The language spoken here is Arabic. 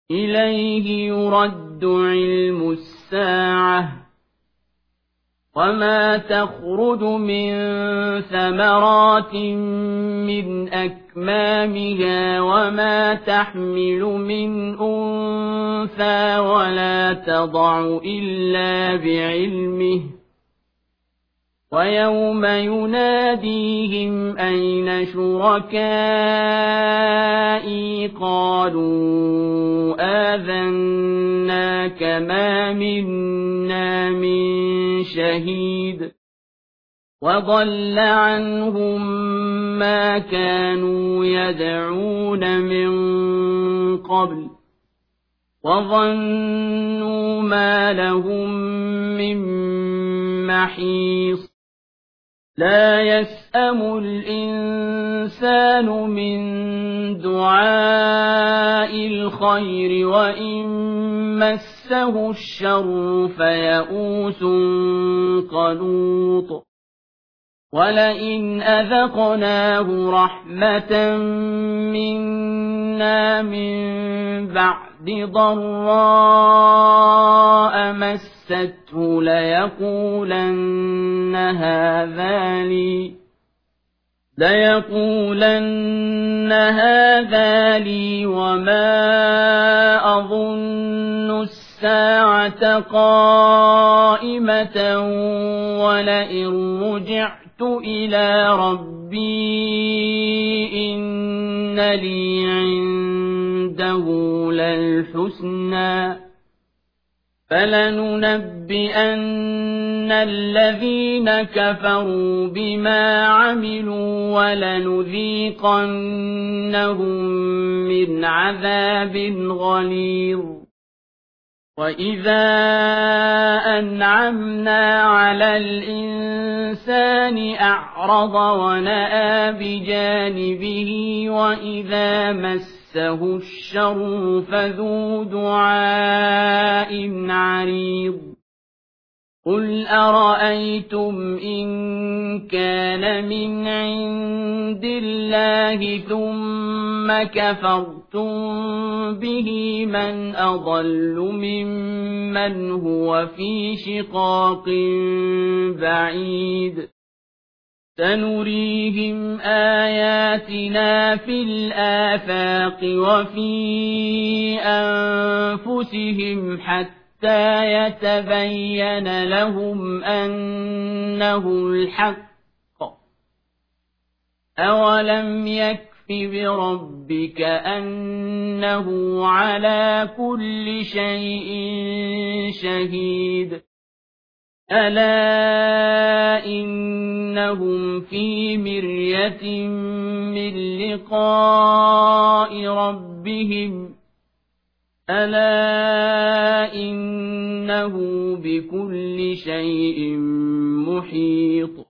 إليه يرد علم الساعة وما تخرج من ثمرات من أكمامها وما تحمل من أنثى ولا تضع إلا بعلمه ويوم يناديهم أين شركائي قالوا آذناك ما منا من شهيد وضل عنهم ما كانوا يدعون من قبل وظنوا ما لهم من محيص لا يسأم الإنسان من دعاء الخير وإن مسه الشر فيئوس قنوط ولئن أذقناه رحمة منا من بعد ضراء مسته ليقولن هذا لي وما أظن الساعة قائمة ولئن رجعت إلى ربي إن لي عنده للحسنى فلننبئن الذين كفروا بما عملوا ولنذيقنهم من عذاب غليظ وإذا أنعمنا على الإنسان أعرض ونأى بجانبه وإذا مسه الشر فذو دعاء عريض قل أرأيتم إن كان من عند الله ثم كفرتم به من أضل ممن هو في شقاق بعيد سنريهم آياتنا في الآفاق وفي أنفسهم حتى يتبين لهم أنه الحق أولم يكف بربك أنه على كل شيء شهيد ألا إنهم في مرية من لقاء ربهم ألا إنه بكل شيء محيط